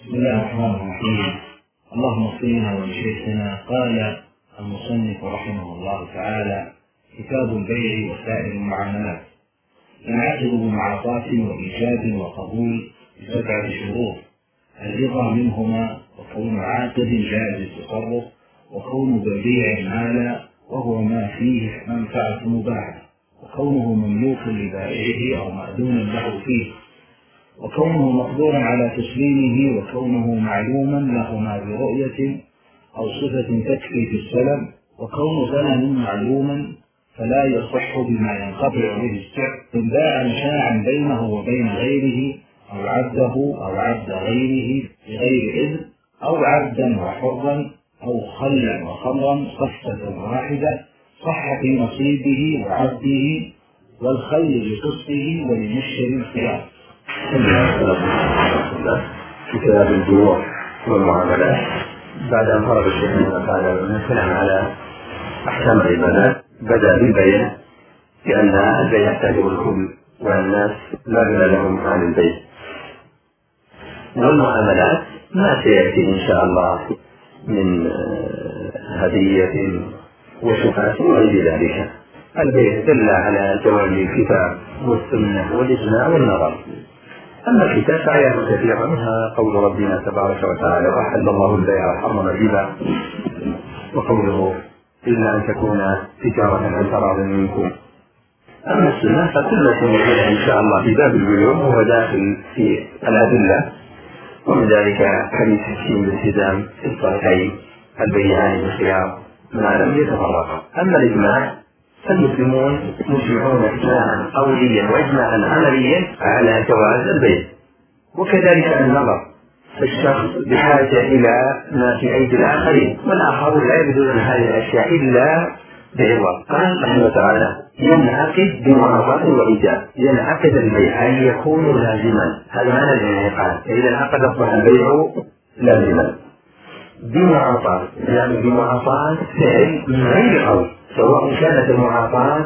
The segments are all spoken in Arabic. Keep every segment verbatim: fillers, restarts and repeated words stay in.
بسم الله الرحمن الرحيم. اللهم صلنا ولشيخنا. قال المصنف رحمه الله تعالى: كتاب البيع وسائر المعاملات ينعقد بمعاطاة وإيجاب وقبول بسبعة شروط: الرضا منهما، وكون عاقد جائز التصرف، وكون بيع مالا وهو ما فيه منفعة مباحة، وكونه مملوكا لبائعه أو مأذونا له فيه، وكونه مقدورا على تسليمه، وكونه معلوما لهما برؤية أو صفة تكفي في السلم، وكون ثمن معلوما فلا يصح بما ينقطع به السعر، إن باع مشاعا بينه وبين غيره أو عبده أو عبد غيره بغير إذن، أو عبدا وحرا، أو خلا وخمرا صفة واحدة، صح في نصيبه وعبده والخل بقسطه ولمشتري الخيار. في كتاب البيوع والمعاملات بعد أن فرض الشيخ تعالى الكلام على أحكام العبادات بدأ بالبيع، لأن البيع يحتاجه الكل والناس لا غنى لهم عن البيع. والمعاملات ما سيأتي إن شاء الله من هدية وشفاة وغير ذلك. البيع دل على جواز الكتاب والسنة والإجماع والنظر. أما الكتاب فآيات كثيرة، منها قول ربنا تبارك وتعالى: وأحل الله البيع وحرم الربا، وقوله: إلا أن تكون تجارة عن تراض منكم. أما السنة فكل شيء إن شاء الله في باب البيوع هو داخل في الأدلة، ومن ذلك حديث الشين بالالتزام في الصحيحين: البيعان بالخيار ما لم يتفرقا. أما الإجماع فالمسلمون مجمعون إجماعا قوليا وإجماعا عمليا على جواز البيع. وكذلك النظر، فالشخص بحاجة إلى ما في أيدي الآخرين، والآخرون لا يبذلون هذه الأشياء إلا بعوض. قال رحمه تعالى: ينعقد بمعاطاة وإيجاب. ينعقد البيع أن يكون لازما، هذا معنى الانعقاد. إذا انعقد أصبح البيع لازما بمعاطاة، يعني بمعاطاة فعل من غير قول، سواء كانت المعاطاة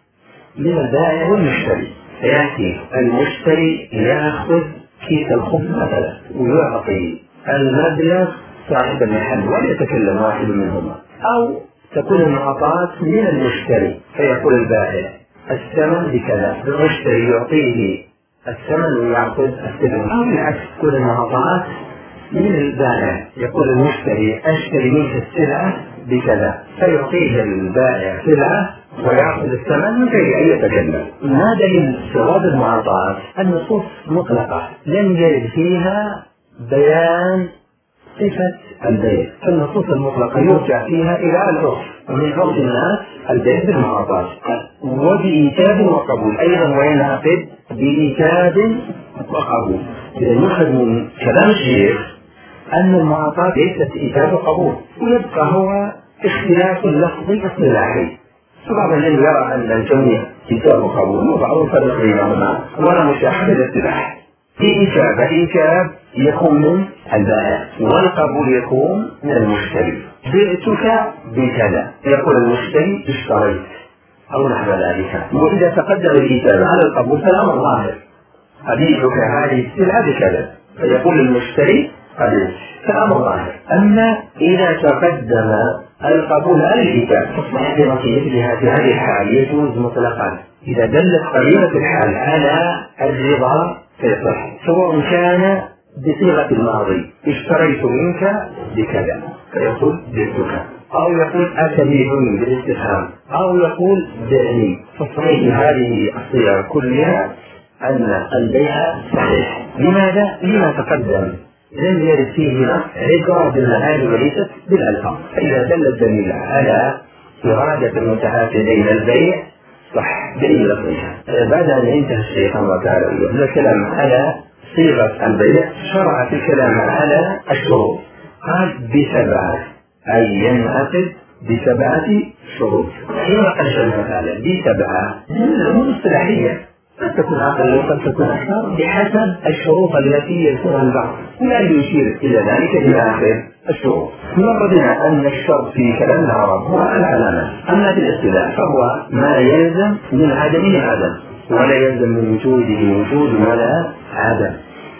من البائع والمشتري. يأتي المشتري يأخذ كيس الخبز مثلا ويعطي المبلغ صاحب المحل وليتكلم واحد منهما، أو تكون المعاطاة من المشتري فيقول البائع: الثمن بكذا، المشتري يعطيه الثمن ويأخذ الثمن، أو العكس تكون المعاطاة من البائع، يقول المشتري: أشتري منك السلعة بكذا، فيعطيه البائع سلعة ويأخذ الثمن من غير أن يتكلم. ما دليل جواز المعاطاة؟ النصوص مطلقة لم يرد فيها بيان صفة البيع، فالنصوص المطلقة يرجع فيها إلى العرف، ومن عرف الناس البيع بالمعاطاة وبإيجاب وقبول أيضا، وينعقد بإيجاب وقبول. إذا يؤخذ من كلام الشيخ أن المعاطاة ليست إيجاب وقبول، ويبقى هو اختلاف لفظي اصطلاحي. فبعض الذين يرى أن الجميع إيجاب وقبول، وبعض الفرق بينهما ولا مشاحة للاصطلاح. في إيجاب، الإيجاب يكون من البائع والقبول يكون من المشتري. بعتك بكذا، يقول المشتري: اشتريت، أو نحو ذلك. وإذا تقدم الإيجاب على القبول فالأمر ظاهر: أبيعك هذه السلعة بكذا، فيقول المشتري: أبيعك، فالأمر ظاهر. أما إذا تقدم القبول على الإيجاب فالصحيح بنصيحة في هذه الحال يجوز مطلقا. إذا دلت قرينة الحال على الرضا فيصح، سواء كان بصيغة الماضي: اشتريت منك بكذا، فيقول: بعتك، أو يقول: أتبيعني بالاستفهام، أو يقول: بعني. فالصحيح هذه الصيغ كلها أن البيع صحيح. لماذا؟ لما تقدم لم يرد فيه عبرة بالمعاني وليست بالألفاظ. فإذا دل الدليل على إرادة المتعاقدين البيع صح دليل لفظها. بعد أن انتهى الشيخ الله تعالى الكلام على صيغة البيع، شرع في الكلام على الشروط. قال: بسبعة، أي ينعقد بسبعة شروط. حين قال الله تعالى بسبعة من الأمور الصلاحية، قد تكون أقل وقد تكون أكثر بحسب الشروط التي يذكرها البعض، ولا يشير إلى ذلك إلى آخر الشروط. مر بنا أن الشرط في كلام العرب هو العلامة، أما في الاصطلاح فهو ما يلزم من عدمه عدم، ولا يلزم من وجوده وجود ولا عدم.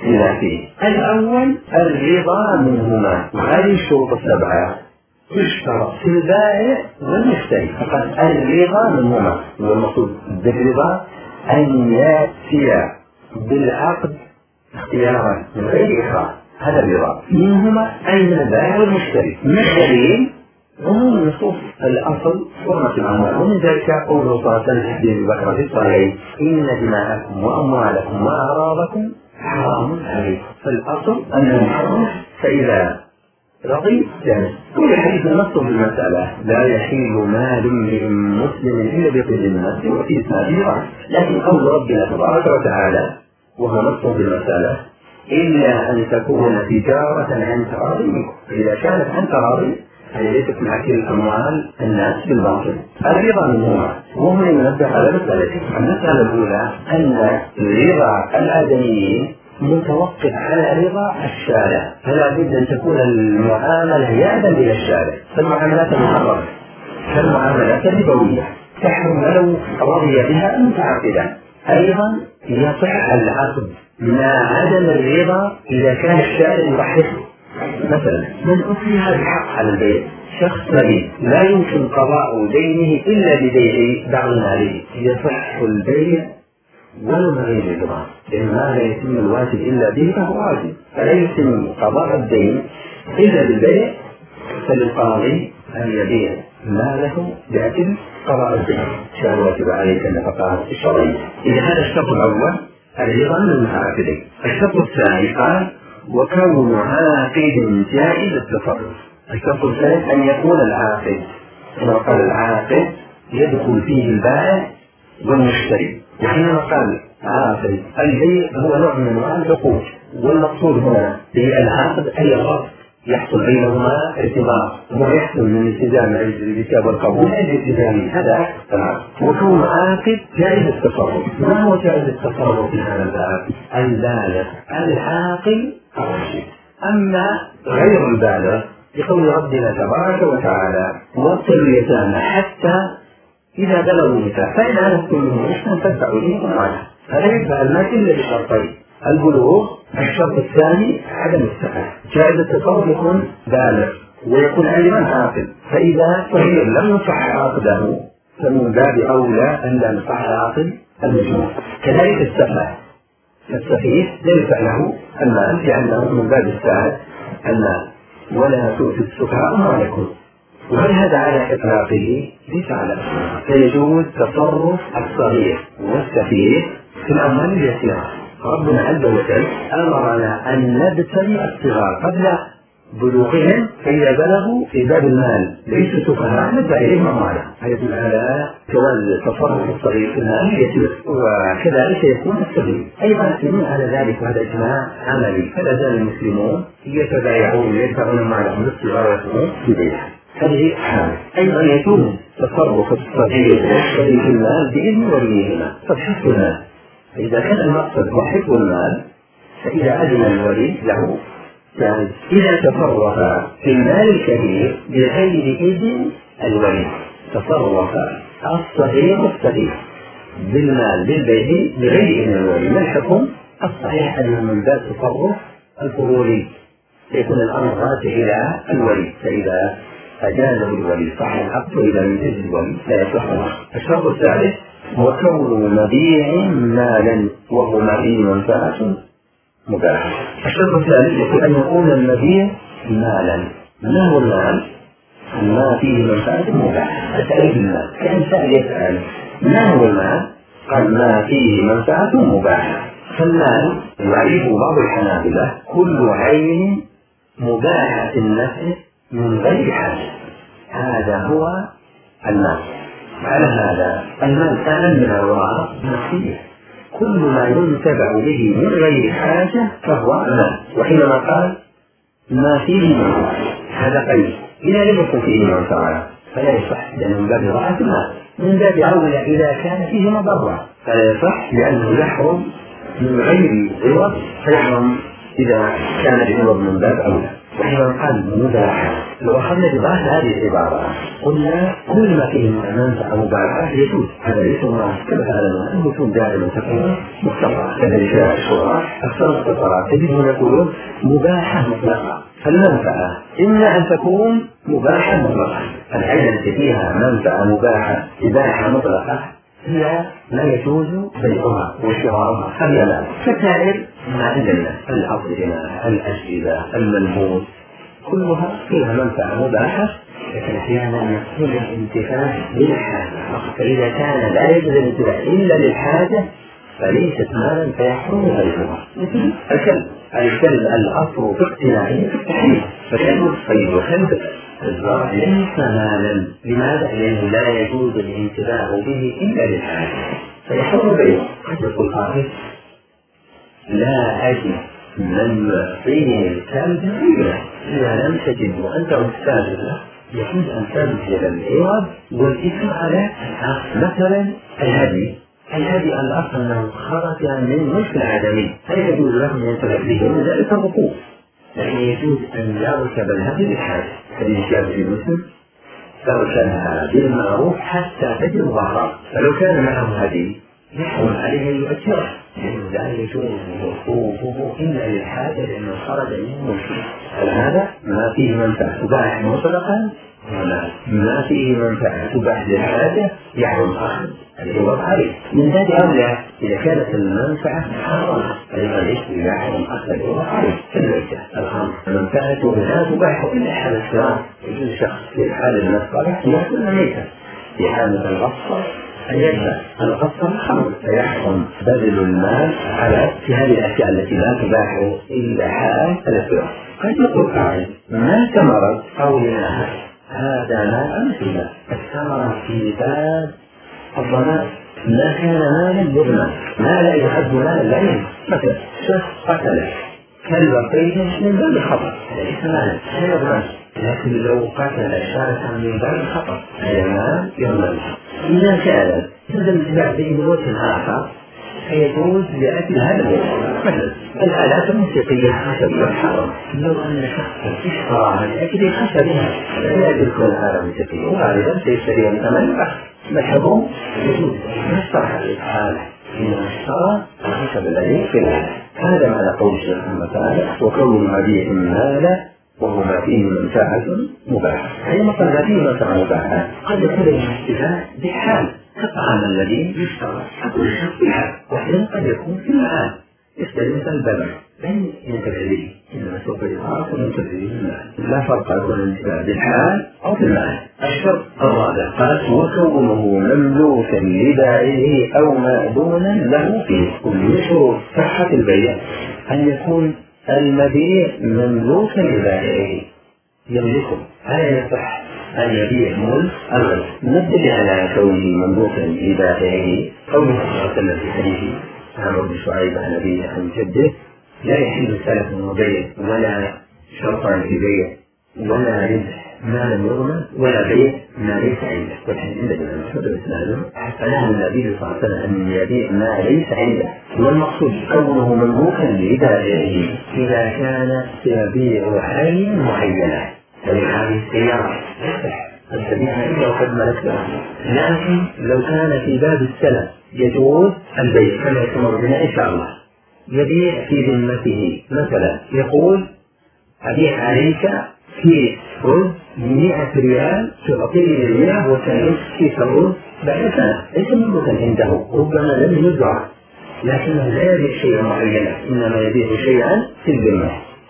بما فيه. الأول الرضا منهما، وهذه الشروط السبعة يشترط في البائع والمشتري. فقد الرضا منهما، والمقصود بالرضا أن يأتي بالعقد اختيارا من غير إكراه، هذا الرضا منهما أي من البائع والمشتري. من الدليل عموم النصوص الأصل حرمة الأموال، ومن ذلك قوله صلى الله عليه وسلم في أبي بكر في الصحيحين إن دماءكم وأموالكم وأعراضكم حرام عليكم. فالأصل أنه حرام، فإذا رضي جاز. كل حديث نص في المسألة لا يحل مال امرئ مسلم إلا بطيب النفس وفي إسناده ضعف، لكن قول ربنا تبارك وتعالى وهو نص في المسألة إلا أن تكون تجارة عن تراض منكم. إذا كانت عن تراض هي ليست من أكل أموال الناس بالباطل. الرضا منهما، وهنا ينبه على مسألتين. المسألة الأولى أن رضا الآدميين متوقف على رضا الشارع، فلا بد أن تكون المعاملة يأذن إلى الشارع. فالمعاملات المحرمة كالمعاملات الربوية تحرم لو رضي بها متعاقدا. أيضا يصح العقد مع عدم الرضا إذا كان الشارع يرحفه. مثلا من أكره الحق على البيع، شخص مريض لا يمكن قضاء دينه إلا ببيع بعض ماله، يصح البيع ولو من غير الرضا، لأن ما لا يتم الواجب إلا به فهو واجب، فلا يتم قضاء الدين إلا بالبيع. فللقاضي أن يبيع ماله بأجل قضاء الدين، شاء الواجب عليك النفقات الشرعية. إذا هذا الشرط الأول الرضا من المتعاقدين. الشرط الثاني قال وكون عاقد جائز التصرف. الشرط الثالث أن يكون العاقد، كما قال العاقد يدخل فيه البائع والمشتري. وحينما قال عاقد البيع هو نوع من أنواع العقود، والمقصود هنا بالعقد أي عقد يحصل بينهما ارتباط ويحصل من التزام الكتاب والقبول الالتزامي، هذا عقد. وكون عاقد جائز التصرف. ما هو جائز التصرف في هذا الباب؟ البالغ العاقل الرشيد. أما غير البالغ يقول ربنا تبارك وتعالى وابتلوا اليتامى حتى إذا بلغوا النكاح فإن آنستم منهم رشدا فادفعوا إليهم أموالهم. فلا يدفع المال إلا بشرطين: البلوغ، الشرط الثاني عدم السفه. جائز التصرف يكون بالغ ويكون أيضا عاقل، فإذا صغير لم يصح عقده فمن باب أولى أن لا يصح عاقل المجنون. كذلك السفه، السفيه لا يدفع له المال لأنه من باب الساعة المال، ولا تؤتوا السفهاء أموالكم. وهذا على إطلاقه ليس على إطلاقه، فيجوز تصرف الصغير والسفيه في الأموال اليسيرة. ربنا عز وجل أمرنا أن نبتلي الصغار قبل بلوغهم، فإذا بلغوا في باب المال ليسوا سفهاء ندفع إليهم أموالهم. هذا يدل على جواز تصرف الصغير في المال اليسير، وكذلك يكون السبيل أيضا يدل على ذلك، وهذا إجماع عملي. فلا زال المسلمون يتبايعون ويدفعون أموالهم للصغار ويقومون ببيعها. هذه حالة. أيضا يكون تصرف الصغير والصغير في المال بإذن وليهما، فحفظ المال. فإذا كان المقصد هو حفظ المال فإذا أذن الولي له جائز. إذا تصرف في المال الكبير بغير إذن الولي، تصرف الصغير والصغير بالمال بالبيع بغير إذن الولي، ما الحكم؟ الصحيح أنه من باب تصرف الفضولي، يكون الأمر راجع إلى الولي، فإذا أجازه الولي صح العقد، وإذا لم يجز الولي لا يصح العقد. الشرط الثالث هو كون مبيع مالا وهو ما فيه منفعة مباحة. الشرط الثالث يقول أن يكون المبيع مالا. ما هو المال؟ ما فيه منفعة مباحة. تعريف المال كأن سأل يسأل ما هو المال؟ قال ما فيه منفعة مباحة. فالمال يعرفه بعض الحنابلة كل عين مباحة النفع من غير حاجة، هذا هو المال. على هذا المال كان من الأوراق النفسية، كل ما ينتفع به من غير حاجة فهو مال. وحينما قال ما فيه منفعة هذا قيد، إذا لم يكن فيه منفعة فلا يصح، لأنه من باب راحة المال. من باب أولى إذا كان فيه مضرة فلا يصح، لأنه يحرم من غير عوض، فيحرم إذا كان بعوض من باب أولى. وحين قال مباحة لو أخذنا بضاعة هذه العبارة قلنا كل ما فيه منفعة مباحة يجوز. هذا ليس مراد كما تعلمون النصوص دائما تكون مختصرة كذلك الشراح أكثر مختصرات تجدون يقولون مباحة مطلقة. فالمنفعة إما أن تكون مباحة مطلقة، العلة التي فيها منفعة مباحة إباحة مطلقة هي لا يجوز بيعها وشراؤها. هذا لا فسائر ما عندنا الأطعمة الأجهزة الملبوس كلها فيها منفعة مباحة، لكن أحيانا يكون الانتفاع للحاجة. فإذا كان لا يجوز الانتفاع إلا للحاجة فليست مالا فيحرم بيعها. مثل الكلب الكلب الأصل في اقتناعه التحريم، فكلب الصيد وكلب الزرع ليس مالا. لماذا؟ لأنه لا يجوز الانتفاع به إلا للحاجة فيحرم بيعه. قد يقول قائل لا أجد من يعطيه الكلب غيره، إذا لم تجد وأنت أستاذ له يجوز أن تبذل العوض والإثم على مثلا الهدي. الهدي الأصل أنه خرج من ملك العدمي، هل يجوز له أن ينتفع به من ذلك الركوب، لكن يجوز أن يركب الهدي للحاجة. هذه جاء في مسلم تركبها بالمعروف حتى تجد ظهرها، فلو كان معه هدي يحرم عليه أن يؤجره، لأنه لا يجوز وقوفه إلا للحاجة لأنه خرج من ملكه. هذا ما فيه منفعة تباح مطلقا ولا ما فيه منفعة تباح للحاجة يحرم أخذ العوض عليه. من ذلك أولى إذا كانت المنفعة حرام فلذلك يحرم أخذ العوض عليه. الميتة الخمر منفعته لا تباح إلا حال الشراء، يجوز شخص في حال المصالح يأكل ميتة، في حالة الغصة أن يدفع الغصة الخمر فيحرم بذل المال على في هذه الأشياء التي لا تباح إلا حال الشراء. قد يقول قائل ما ثمرت قولنا هذا لا أمثلة الثمرة في باب الضمان ما كان مالا يضمن، ما لا يحب مالا لا يضمن. مثلا شخص قتل كلب صيد من باب الخطأ ليس مالا لا يضمن، لكن لو قتل شاركا من باب الخطأ هذا مال يضمن. إذا كان هذا الاتباع بوجه آخر فيجوز لأجل هذا الوجه. مثلا الآلات الموسيقية خشبية حرام، لو أن شخصا اشتراها لأجل خشبها لا يجوز كل آلة موسيقية وغالبا سيشتريها بثمن بخس مشهور يجوز يشترى الآلة إنما اشترى الخشب الذي في الآلة. هذا معنى قول الشيخ محمد تعالى وكون المبيع مالا وهو ما فيه منفعة مباحة. أي مثلا ما فيه منفعة مباحة قد يكون الاستفاء بحال كالطعام الذي يشترى كل شخص بحال، وحين قد يكون في المال يشتري مثل البلع لن ينتفع به إنما سوف يعرف وينتفع به المال. لا فرق يكون الانتفاع بالحال أو في المال. الشرط الرابع قال وكونه مملوكا لبائعه أو مأذونا له فيه. ومن شروط صحة البيع أن يكون المبيع مملوكا لبائعه يملكه، هذا يصح أن يبيع ملك الغير. ندل على كونه مملوكا لبائعه قوله صلى الله عليه وسلم في حديث عمرو بن شعيب عن أبيه عن جده لا يحل سلف وبيع ولا شرطا في بيع ولا ربح ما لم يضمن ولا بيع ما ليس عنده. والحديث عند الإمام أحمد وإسناده فنهى النبي صلى الله عليه وسلم أن يبيع ما ليس عنده. والمقصود كونه مملوكا لبائعه إذا كان يبيع عين معينة، فلهذه السيارة يصح أن تبيعها إلا وقد ملكتها، لكن لو كان في باب السلف يجوز البيع كما يتمر بنا إن شاء الله. يبيع في ذمته مثلا يقول أبيع عليك كيس رز مئة ريال تعطيني المئة وتعيش كيس الرز بعد سنة، ليس مملوكا عنده، ربما لم يزرع لكنه لا يبيع شيئا معينا إنما يبيع شيئا في الذمة.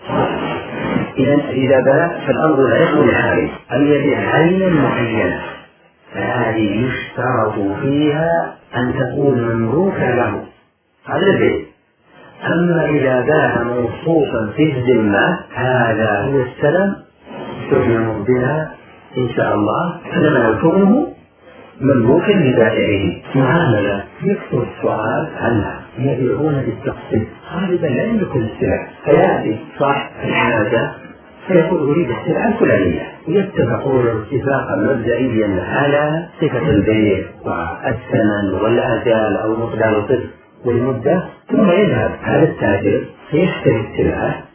إذا إذا باع فالأمر لا يكون حالي أن يبيع عينا معينة، فهذه يشترط فيها أن تكون مملوكا له هذا البيع. أما إذا باع موصوفا في الذمة هذا هو السلم تؤمن بها إن شاء الله فلما يكونه مملوكا لبائعه. معاملة يكثر السؤال عنها يبيعون بالتقسيط غالبا لا يملك السلع، فيأتي صاحب الحاجة فيقول أريد السلعة الفلانية ويتفقون اتفاقا مبدئيا على صفة البيع والثمن والأجال أو مقدار الطفل والمدة، ثم يذهب هذا التاجر فيشتري السلعة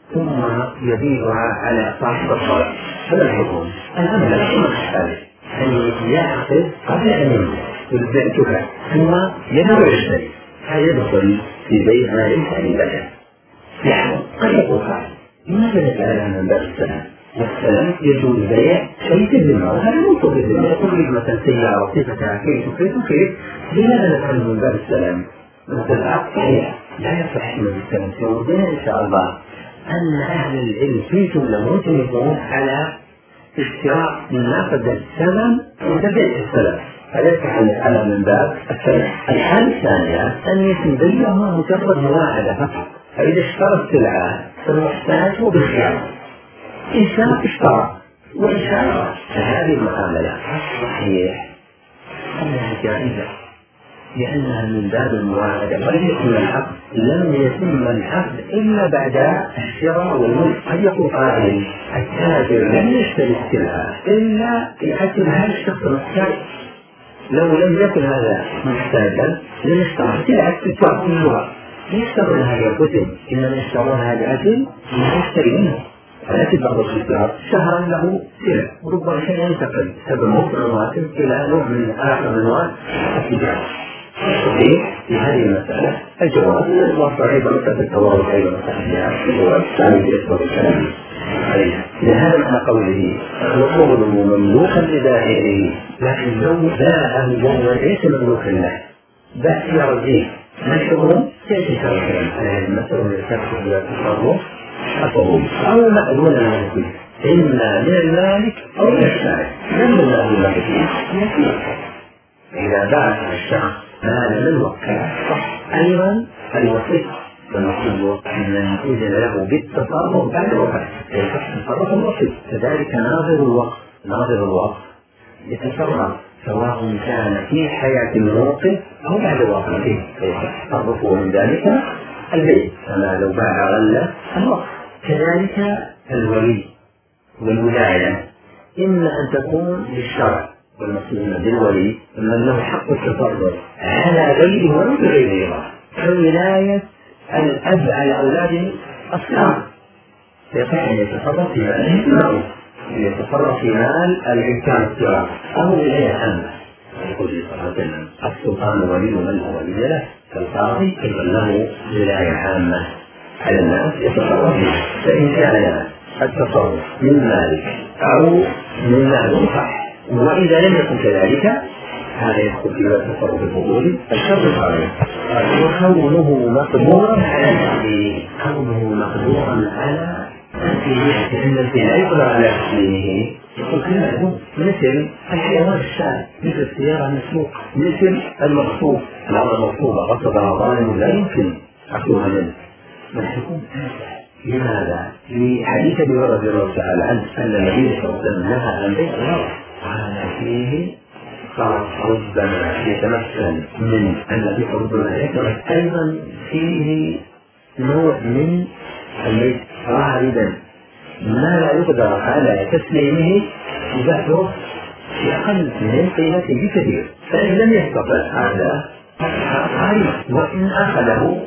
ثم يبيعها على صاحب الطلب، هذا الحكم. الأمر لا يحتاج أن يعقد قبل أن يملك، والبيع ثم يدور يشتري، هذا يدخل في بيع ما ليس عندك. يعني قد يقول قائل لماذا نسأل من باب السلام؟ والسلام يجوز بيع شيء في الذمة، وهذا منطق في الذمة. يقول لك مثلا سيارة صفتها كيف وكيف وكيف، لماذا نسأل من باب السلام؟ مثل العقد صحيح لا يصح من السلام. سيوردنا إن شاء الله أن أهل العلم في جملة متفقون على اشتراك نقد الثمن وتبيع السلام، فليس على من باب السلام. الحالة الثانية أن يتم بيعها مجرد مواعدة فقط، فإذا اشترى السلعة فالمحتاج هو بالخيار، إن شاء اشترى وإن شاء فهذه المعاملة صحيح أنها جائزة لأنها من باب المواعدة. ولم يكن العقد لم يتم العقد إلا بعد الشراء والملك. قد يقول قائل التاجر لم يشتري السلعة إلا لأجل هذا الشخص المحتاج، لو لم يكن هذا محتاجا لم يشترى السلعة التجار كلها، يشترون هذه الكتب إنما يشترونها لأجل ما يشتري منه. فلكن بعض التجار شهرا له سلع وربما شيء ينتقل سبب موسم إلى نوع من آخر أنواع التجارة. في هذه المسألة الجواب الواقع أيضا مثل التوارث أيضا مثل هو الثاني يصدر الكلام عليها. لهذا معنى قوله وقوله مملوكا لبائعه، لكن لو باعه وهو ليس مملوكا له باع يرجيه مشهور كيف يشترك على هذه المسألة من الشخص إلى التصرف حقه أو مأذون له إما من المالك أو من الشارع. من المأذون له فيه إذا باع الشخص مال من وكاله صح. أيضا الوسيط فالمقصود من إذن له بالتصرف بعد وفاته يصح تصرف الوسيط. كذلك ناظر الوقت، ناظر الوقت يتصرف سواء كان في حياة الموقف أو بعد وفاته يصح تصرفه من ذلك البيت، كما لو باع غلة الوقت. كذلك الولي والولاية إما أن تكون للشرع، والمسلمين بالولي من له حق التصرف على غيره ولو بغيره، كولاية الأب على أولاد الصغار يصح أن يتصرف في ماله، يتصرف في مال الإنسان الصغار أو ولاية عامة. يقول صلى الله عليه وسلم السلطان ولي من لا ولي له، فالقاضي أيضا له ولاية عامة على الناس يتصرف فيها. فإن كان التصرف من مالك أو من مال صح، وإذا لم يكن كذلك هذا يدخل في التصرف الفضولي. الشرط الثاني وكونه مقدورا على تسليمه، كونه مقدورا على تسليمه، لأن الذي لا يقدر على تسليمه يقول كلمة مثل الحيوان الشارع، مثل السيارة المسروقة، مثل المغصوب. الأمر المغصوبة غصبها ظالم لا يمكن أخذها منه، بل تكون تافهة. لماذا؟ لحديث أبي هريرة رضي الله تعالى عنه أن النبي صلى الله عليه وسلم نهى عن بيع الغرض، قال فيه قال ربما يتمثل من أن في ربما يتمثل أيضا فيه نوع من البيع غالبا ما لا يقدر على تسليمه يباعه في أقل من قيمته بكثير، فإن لم يستطع هذا غالبا، وإن أخذه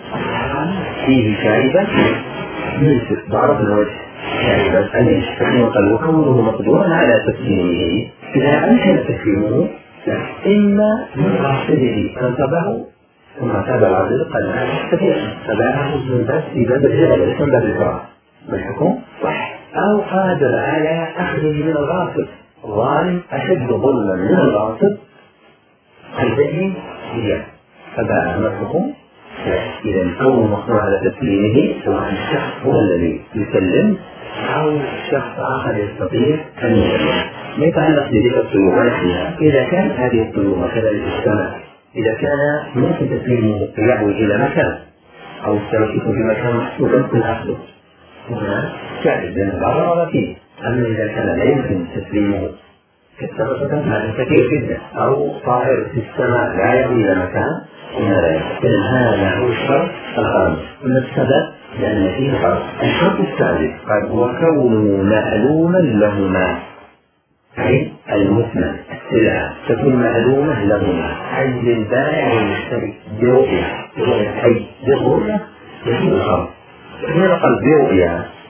فيه شاربا مثل ضرب الوجه شاربا أن يشتغل وقال وكونه مقدورا على تسليمه. إذا أمكن تسليمه إما من غاصبه فانتبهوا ثم تابع العبد قال هذا كثير فباعه من بس في باب الجبل ليس من باب الكرة بالحكم صح، أو قادر على أخذه من الغاصب. ظالم أشد ظلما من الغاصب البيع هي فباعه الحكم. إذا كونه مقدور على تسليمه سواء الشخص هو الذي يسلم أو شخص آخر يستطيع أن يسلم. ما يتعلق بذلك الطيور ونحنها، إذا كان هذه الطيور مثلا السماء إذا كان ممكن تسليمه يعود إلى مكان أو السمكة في مكان محسوب يمكن أخذه هنا جائز لأن لا ضرر فيه. أما إذا كان لا يمكن تسليمه كالسمكة هذا كثير جدا، أو طائر في السماء لا يعود إلى مكان إذن هذا هو الشرط الخامس. من السبب لأن فيه فرق. الشرط الثالث قد وكونه معلوما لهما، أي المثمن السلعة تكون معلومة لهما، أي للبائع والمشتري برؤية، برؤية أي بالرؤية يكون الخمر. هنا قال برؤية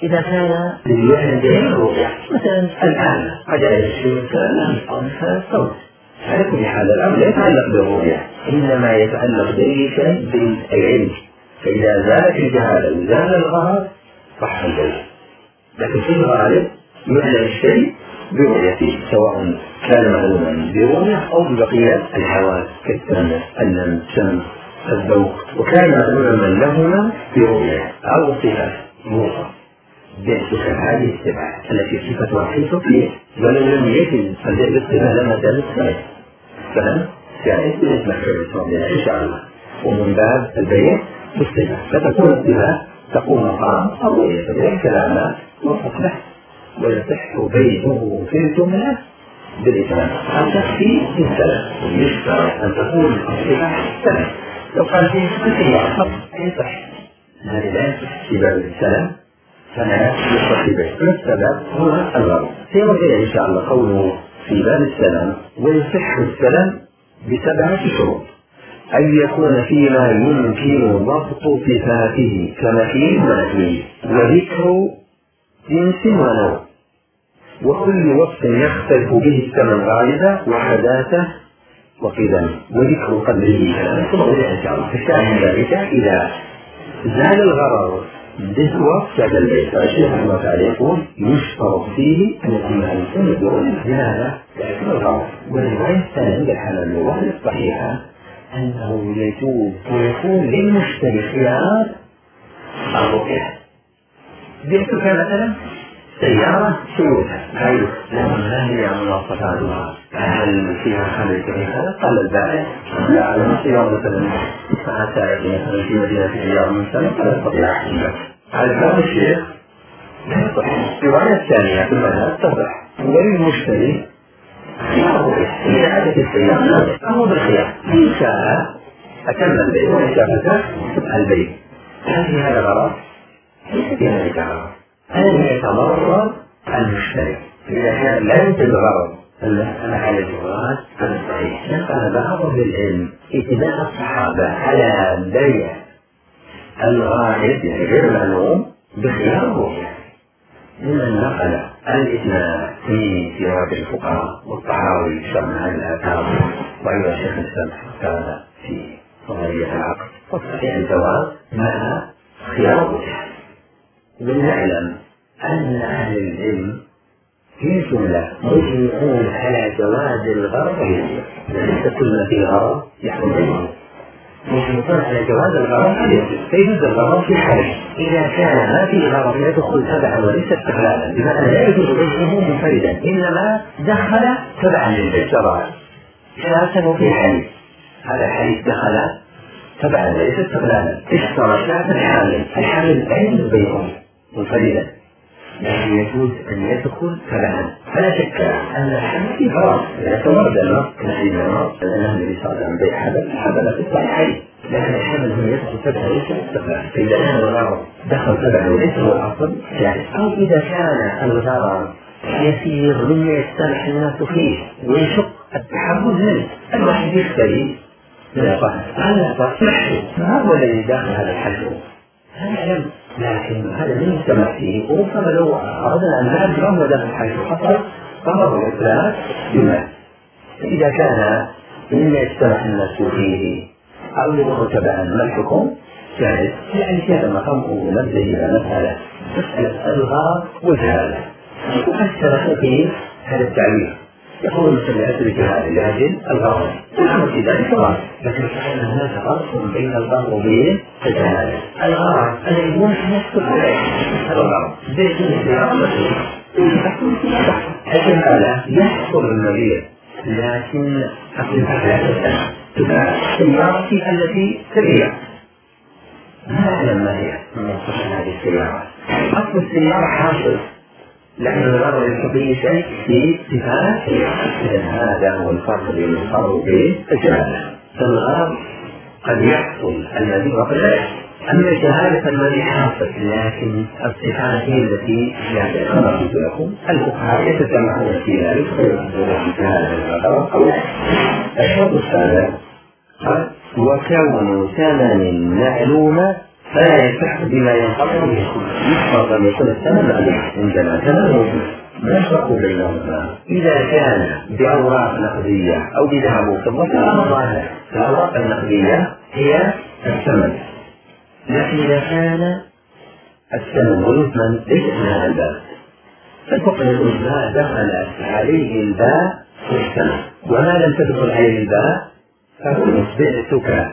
إذا كان للوالدين رؤية مثلا الآن قد يشوف الأنثى صوت، على كل حال الأمر لا يتعلق بالرؤية، إنما يتعلق بالشيء بالعلم. فإذا زالت الجهالة وزال الغرض صح البيت، لكن في الغالب يعلم الشيء برؤيته سواء كان معلوما برؤية أو ببقية الحواس كالسمع اللمس الشم الذوق، وكان معلوما لهما برؤية أو صفة موصى بصفة هذه السبعة التي صفتها حقيقية، ولو لم يجد هذه الصفة لما زالت صفة فهم يعني يسمح بالصوم إن شاء الله. ومن باب البيع بالصفة فتكون الصفة تقوم مقام الرؤية، فذلك الأعمال وفق له ويصح بيعه في الجملة بالإتمام. هذا تكفي السلام، يشترط أن تكون الصفة سلام. لو كان فيه كثير فقط يصح، هذا لا يصح في باب السلام فلا يصح به. السبب هو الغرض. سيرجع إن شاء الله قوله في باب السلام ويصح السلام بسبعة شروط: أن يكون فيما يمكن ضبط صفاته كمحيل ونحيل، وذكر جنس ونوع، وكل وصف يختلف به الثمن غالبا وحداثة وقدم، وذكر قدره ثم أولئك إن شاء الله. فالشاهد ذلك إذا زال الغرض بالوصف هذا البيت الشيخ رحمه الله تعالى يقول يشترط فيه أن يكون الإنسان يقول لماذا؟ لأن الغرض. والرواية الثانية عند الحلال الرواية الصحيحة أنه يجوز ويكون للمشتري خيار الرؤية. بيعتك مثلا سيارة شروطها أيوه ما هي مواصفاتها؟ هل فيها خلل كذا؟ قال البائع لا على سيارة مثلا حتى مثلا في مدينة الرياض مثلا فلا يستطيع أحد. على باب الشيخ لا يصح. الرواية الثانية في المذهب تصح وللمشتري خيار الرؤية. إذا عادت السيارة فهو بالخيار، إن شاء أتم البيت وإن شاء فتح البيت. هل في هذا غرض؟ ليس في هذا غرض. أن يتضرر المشتري إذا كان لا يوجد غرض المسألة على الجواز الصحيح. نقل بعض العلم اتباع الصحابة على بيع الغائب يعني غير المعلوم بخيار الرؤية، ممن نقل الإثناء في سياق الفقهاء والطحاوي شرح عن الآثار وأيضا شيخ الإسلام كان في نظرية العقد، والصحيح الجواز مع خيار الرؤية. ولنعلم أن أهل العلم في جملة مجمعون على جواز الغرض، ليس كل ما فيه غرض يحكم به، مجمعون على جواز الغرض فيجوز الغرض في حال إذا كان ما فيه غرض يدخل تبعا وليس استقلالا، بمعنى لا يجوز بيعه منفردا إنما دخل تبعا للبيع شرعا. شاة في حديث، هذا الحديث دخل تبعا وليس استقلالا. اشترى شاة الحامل، الحامل لا يجوز بيعه منفردا لكن يجوز أن يدخل تبعا. فلا شك أن الحمل فيه غرض، يتورد النص نحن النص أن النبي صلى الله عليه وسلم بيع حبل حبل في الصحيحين، لكن الحمل هو يدخل تبعا وليس استقلالا. فإذا كان الغرض دخل تبعا وليس هو الأصل جائز، أو إذا كان الغرض يسير مما يستريح الناس فيه ويشق التحرز منه، الواحد يشتري من الطهر هذا الطهر محشو، ما هو الذي داخل هذا الحشو؟ هذا علم، لكن هذا لم يستمع فيه. وربما لو أردنا أن نعرف ما هو داخل الحشو حصل ضرر الإطلاق بما إذا كان مما يستمع الناس فيه أو يدخل تبعا ما الحكم جائز. يعني في هذا المقام ونبدأ إلى مسألة مسألة الغرض والجهالة، وقد شرحوا فيه هذا التعبير. يقول مثل الجهالة لأجل الغرض والأمر في ذلك غرض، لكن كان هناك فرق بين الغرض وبين الجهالة. الغرض الذي ممكن يحصل عليه هذا الغرض زي السيارة مثلا، الجهالة يحصل المبيع لكن أصلها لا تسمع تباع السيارة التي تبيع ما أعلم ما هي من صفة هذه السيارة. أصل السيارة حاصل لأن الغرض الحقيقي شيء في صفات إذا هذا هو الفرق بين الغرض وبين الجهالة. فالغرض قد يحصل الذي وقد لا يحصل، أما الجهالة الذي حاصل لكن الصفات هي التي لا كما قلت لكم الفقهاء يتجمعون في ذلك فيحصلون الجهالة الغرض أو لا. الشرط الثالث وكون ثمن معلومة فلا يصح بما ينقطع به يشترط أن يكون الثمن معلوم عندنا ثمن وثمن ما الفرق بينهما؟ إذا كان بأوراق نقدية أو بذهب وفضة فأمر ظاهر. الأوراق النقدية هي الثمن، لكن إذا كان الثمن والثمن ليس من هذا الباب فالفقه يقول ما دخل عليه الباء في الثمن وما لم تدخل عليه الباء فقل بعتك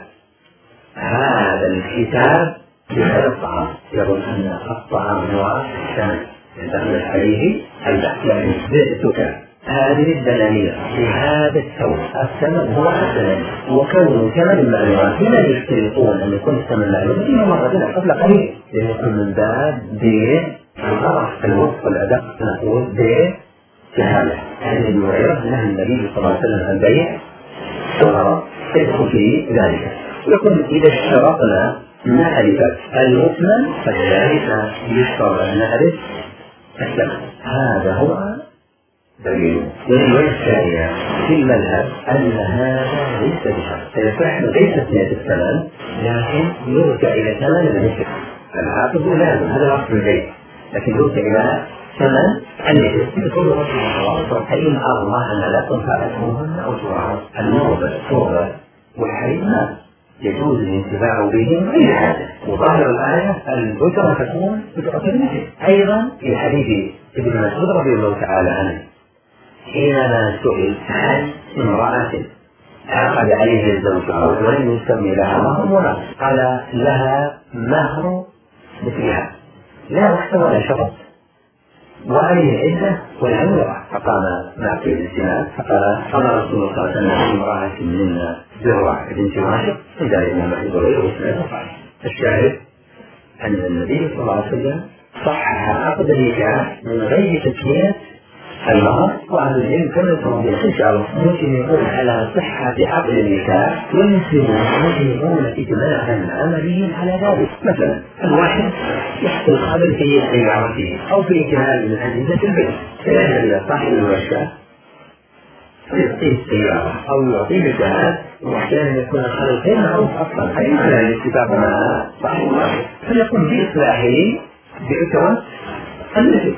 هذا الكتاب بهذا الطعام. يقول أن الطعام هو الثمن دخلت عليه الباء، يعني بعتك هذه الدنانير بهذا الثوب. الثمن هو الثمن وكونه ثمن معلوم. هنا يشترطون أن يكون الثمن معلوم فيما مر بنا قبل قليل يكون من باب بيع الغرض الوصف الأدق نقول بيع جهالة. عن ابي هريرة نهى النبي صلى الله عليه وسلم عن بيع الغرض يدخل في ذلك. يقول إذا اشترطنا معرفة المثمن فذلك يشترط أن نعرف الثمن. هذا هو دليل. والرواية الثانية في المذهب أن هذا ليس بشرط، فنحن ليست نية الثمن لكن يرجع إلى ثمن المثل. العاقد لازم هذا الأصل البيع، لكن يرجع إلى ثمن المثل. يقول رسول الله فإن أرضاهن لكم فأتوهن أجورهن. المرضى الصورة والحريم يجوز الانتفاع بهم غير هذا. وظاهر الآية الأجرة تكون أجرة المثل. أيضا في حديث ابن مسعود رضي الله تعالى عنه حينما سئل عن امرأة عقد عليها الزوج ولم يسمي لها مهر مناسب قال لها مهر مثلها لا وقت ولا شرط وعليه العدة والعمرة. فقام معقل السماء فقال قال رسول الله صلى الله عليه وسلم امرأة منا زروع بنت راشد عند الإمام أحمد وغيره وسلم. الشاهد أن النبي صلى الله عليه وسلم صحح عقد النكاح من غير تسمية المهر. وأهل العلم كما يقولون إن شاء الله ممكن يقول على صحة عقد النكاح والمسلمون ممكن يقولون إجماعا عمليا على ذلك. مثلا الواحد يحصل خلل في سيارته أو في إجمال من أجهزة البيت فيذهب إلى صاحب الورشة فيعطيه السيارة أو يعطيه الجهاز وأحيانا يكون الخلل غير معروف أصلا حتى على الاتفاق مع صاحب الورشة فيقوم بإصلاحه بأجرة المثل.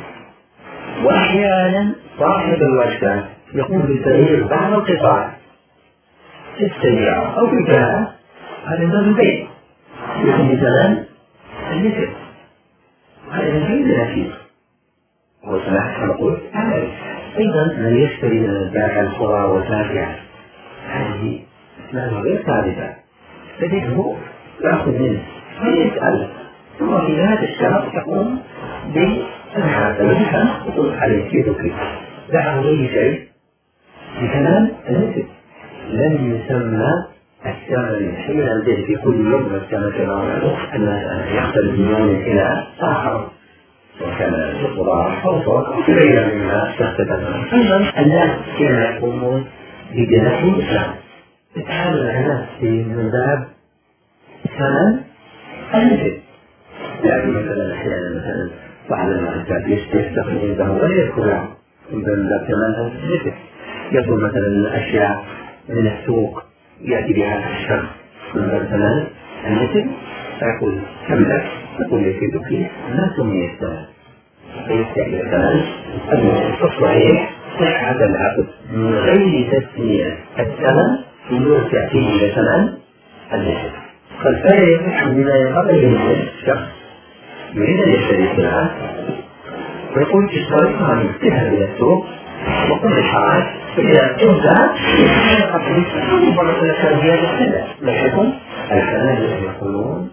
وأحيانا صاحب الورشة يقوم بتغيير بعض القطع في السيارة أو في الجهاز هذا من البيع يقوم بثمن المثل. هذا من غير نفيس وسمح كما قلت عمل. أيضا من يشتري من البائع القرى والفاكهة هذه أسماء غير ثابتة فجده يأخذ منه فيسأل ثم في هذا الشهر تقوم بالمحاسبة بها وتقول عليه كيف وكيف دعه أي شيء بثمن المثل. لم يسمى الثمن حين البيع في كل يوم الثمن كما معروف أن يختلف من يوم إلى آخر وكان الخضار أو صوت أو غيرها مما تختلف. أيضا الناس كانوا يقومون بجناح الإسلام يتعامل الناس من باب ثمن المثل. يعني مثلا أحيانا مثلا بعض المعرفات يستخدم عنده ولا يذكرها من باب ثمن المثل. يقول مثلا الأشياء من السوق يأتي بها الشخص من باب ثمن المثل فيقول كم لك؟ يقول يفيد فيه ما سمي الثمن فيستعمل الثمن المثل. الصحيح صحة العقد من غير تسمية الثمن يرجع فيه إلى ثمن المثل. فالفرق يصح بما يقابل به الشخص يريد أن يشتري سلعة ويقول اشتريتها من تذهب إلى السوق وقم الحراج فإذا قمت قبل ربما تذكر زيادة السلع. ما الحكم؟ الفنادق يقولون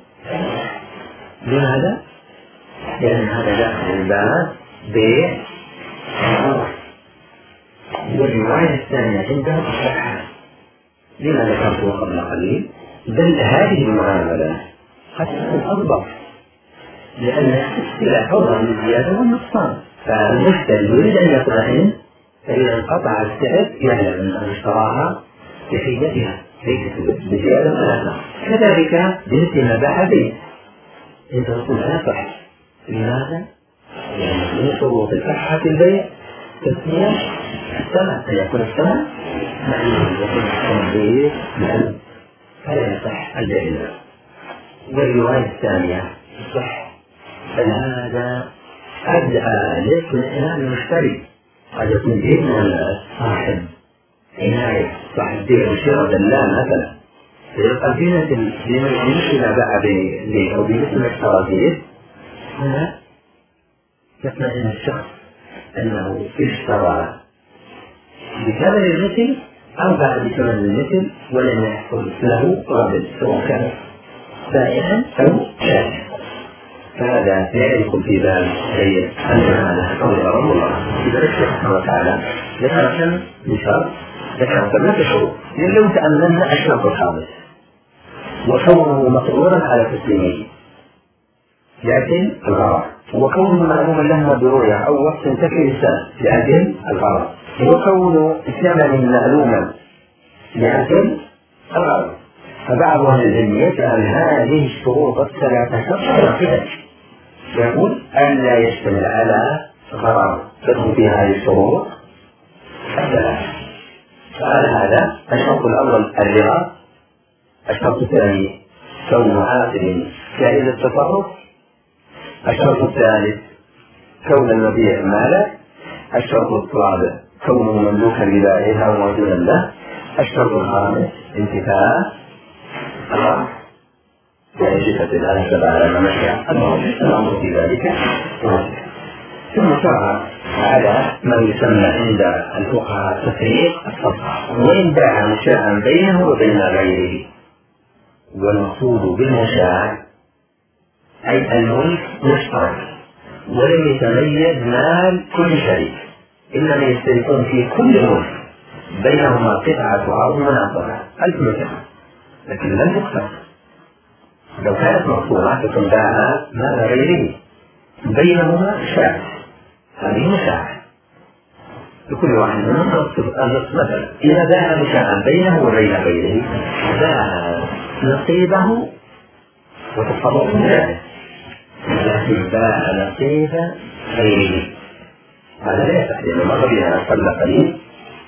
لماذا؟ لأن هذا داخل الباب بيع الغرض. والرواية الثانية عندها الصحة لما ذكرته قبل قليل بل هذه المعاملة قد تكون أضبط لأن السلع حرة للزيادة والنقصان. فالمشتري يريد أن يطمئن فإذا انقطع السعر يعلم أنه اشتراها بقيمتها ليست بزيادة ولا نقص. كذلك بمثل ما باع به أنت تقول لا صح. لماذا؟ يعني من شروط صحة البيع تسمية الثمن أن يكون الثمن معلوم ويكون الثمن معلوم فلا يصح البيع. والرواية الثانية صح، فهذا أدعى للاطمئنان المشتري. قد يكون جدا صاحب عناية صاحب بيع وشراء دلال مثلا، فيبقى بمثل إذا باع لي أو بمثل اشترى فيه، هنا يطمئن الشخص أنه اشترى بثمن المثل أو باع بثمن المثل ولم يحصل له رابط، سواء كان بائعا أو شاريا. فهذا لا يدخل في باب غير أن هذا قول رب الله. إذا ذكر سبحانه وتعالى ذكر كم مثال، ذكر ثلاثة شروط. لو تأملنا الشرط الخامس وكونه مقرورا على تسليمه لأجل الغرض، وكونه معلوما لهما برؤية أو وقت تكفي الإنسان لأجل الغرض، وكونه ثمن معلوما لأجل الغرض. فبعض أهل العلم يجعل هذه الشروط الثلاثة واحدة، يقول أن لا يشتمل على غرض تدخل في هذه الشروط الثلاثة. فعلى هذا الشرط الأول الرضا، الشرط الثاني كون عاقل جائز التصرف، الشرط الثالث كون المبيع مالا، الشرط الرابع كونه مملوكا لبائعه أو موجودا له، الشرط الخامس انتفاء الغرض. يعني صفة الآن تبع على ما مشى الأمر في ذلك. ثم شرع على ما يسمى عند الفقهاء تفريق الصفقة، وإن باع مشاعا بينه وبين غيره. والمقصود بالمشاع أي الملك مشترك ولم يتميز مال كل شريك، إنما يشتركون في كل ملك بينهما قطعة أرض مناصرة ألف متر، لكن لم تقسم. لو كانت مقصورة تكون باع مال غيره بينهما شاع، هذه مشاع لكل واحد منهم النصف مثلا. إذا باع مشاعا بينه وبين غيره باع نصيبه وتصرف ذلك، لكن باع نصيب غيره هذا لا يصح، لأنه مر بها قبل قليل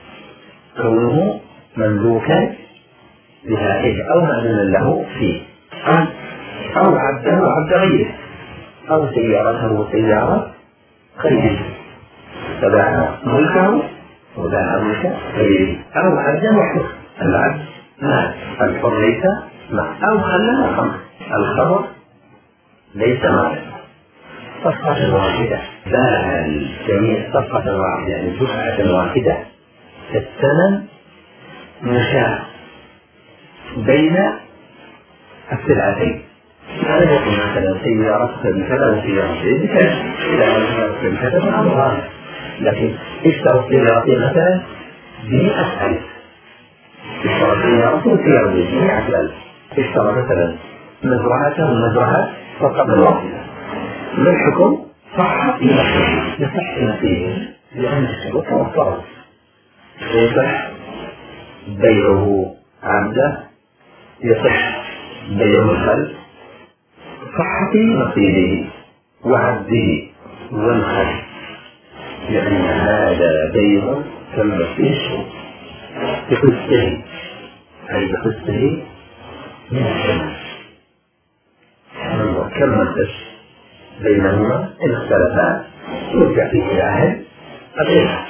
كونه مملوكا لهذه أو مأذونا له فيه، أو عبده وعبد غيره، أو سيارته وسيارة غيره، فباع ملكه وباع ملك غيره، أو عبده وحده. العبد مال، الحر ليس مال، أو خلى خمر، الخمر ليس مال. صفقة واحدة باع الجميع صفقة واحدة، يعني دفعة واحدة، الثمن مشاع بين السلعتين. هذا يكون مثلا سيارة بكذا وسيارة بكذا، إلى بكذا فالأمر، لكن اشتروا سيارتين مثلا بمئة ألف، اشتروا سيارة وسيارة بمئة ألف، اشترى مثلا مزرعته ومزرعة فقط واحدة. ما الحكم؟ صح يصح نصيبه لأن الشروط مفترض، يصح بيعه عبده، يصح بيع الخلق، صحة نصيبه وعبده والخلق، لأن هذا بيع تم فيه الشروط بحسه، أي بحسه من الشمس. كم مدش بينهما إن اختلفا يرجع فيه إلى أهل الغيرة.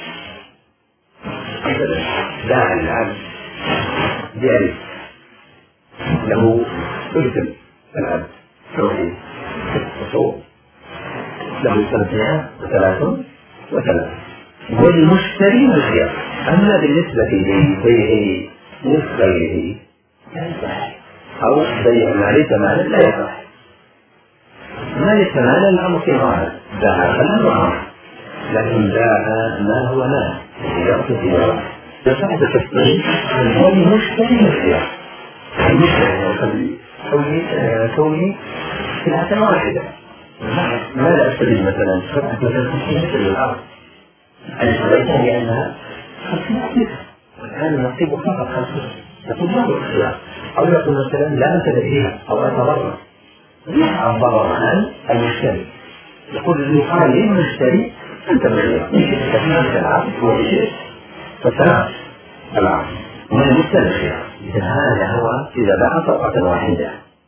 باع العبد بألف له ثلث العبد توحيد وصول له ثلاثمائة وثلاثون وثلاثة، والمشتري مخير. أما بالنسبة لبيع نصف غيره لا يصح، أو بيع ما ليس مالا لا يصح. ما ليس مالا الأمر في غاية، باع خلا وغاية، لكن باع ما هو مال يقصد في غاية يصح بالتصديق. والمشتري مخير، المشتري كوني كوني سلعة واحدة، ما لا أشتري مثلا قطعة مثلا خمسين متر للأرض، أنا اشتريتها لأنها خمسين متر والآن النصيب فقط خمسين، تكون له اختيار. أو يقول مثلا لا أنت فيها أو أتضرر، لا الضرر عن المشتري، يقول المقابل للمشتري أنت مغير تكون العقد هو بشيء فتناقش العقد ومن المشتري خيار. إذا هذا هو إذا باع صفقة واحدة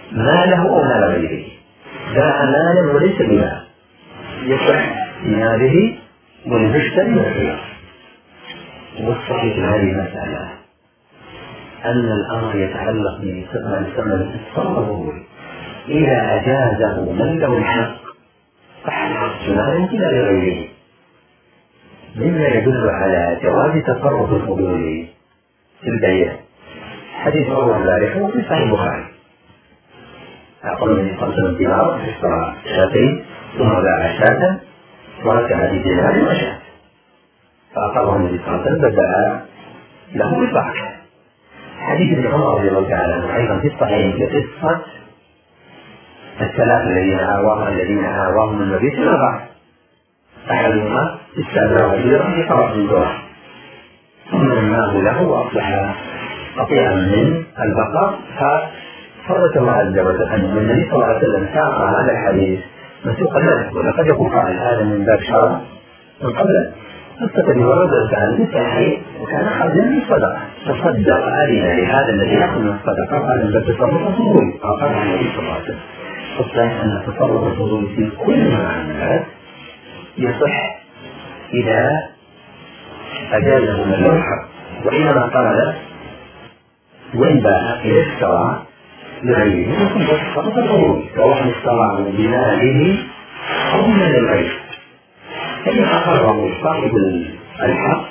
ماله أو مال غيره، باع مالا وليس بمال، يصح من هذه والمشتري من الخيار. والصحيح في هذه المسألة أن الأمر يتعلق بثمن التصرف. إذا أجازه من له الحق فلا يمكن لغيره، مما يدل على جواز تصرف الفضول في البيع. حديث عمر ذلك هو في صحيح البخاري، أقول من خمسة دينار اشترى شاتين ثم باع شاة ورجع بدينار وشاة، فأقره النبي صلى الله عليه وسلم بدأ له بالبركة. حديث ابن عمر رضي الله تعالى عنه أيضا في الصحيح في قصة الثلاثة الذين آواهم الذين آواهم النبي صلى الله عليه وسلم، أحدهما استأذن وزيرا في طرف من دور ثم نماه له وأصبح قطيعا من البقر، ففرج الله عز وجل أن النبي صلى الله عليه وسلم ساق هذا الحديث مسوقا له، ولقد يكون قائل هذا من باب شرع من قبل قصة ابن ورد كان بالصحيح وكان خرجا من الصدقة، تصدق أذن لهذا الذي يأخذ من الصدقة قال أن التصرف الفضولي، فقال النبي صلى الله عليه وسلم الصحيح أن التصرف الفضولي في كل المعاملات يصح إذا أجازه من له الحق، وإنما قال وإن باع إذا اشترى لغيره يكون التصرف الفضولي، سواء اشترى بماله أو من الغير، فإن أقره صاحب الحق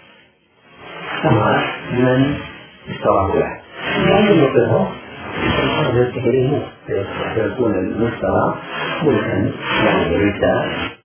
كما من اشتراه له، لأن يقره الحق يستحيله فيكون المشترى ملكا له رثا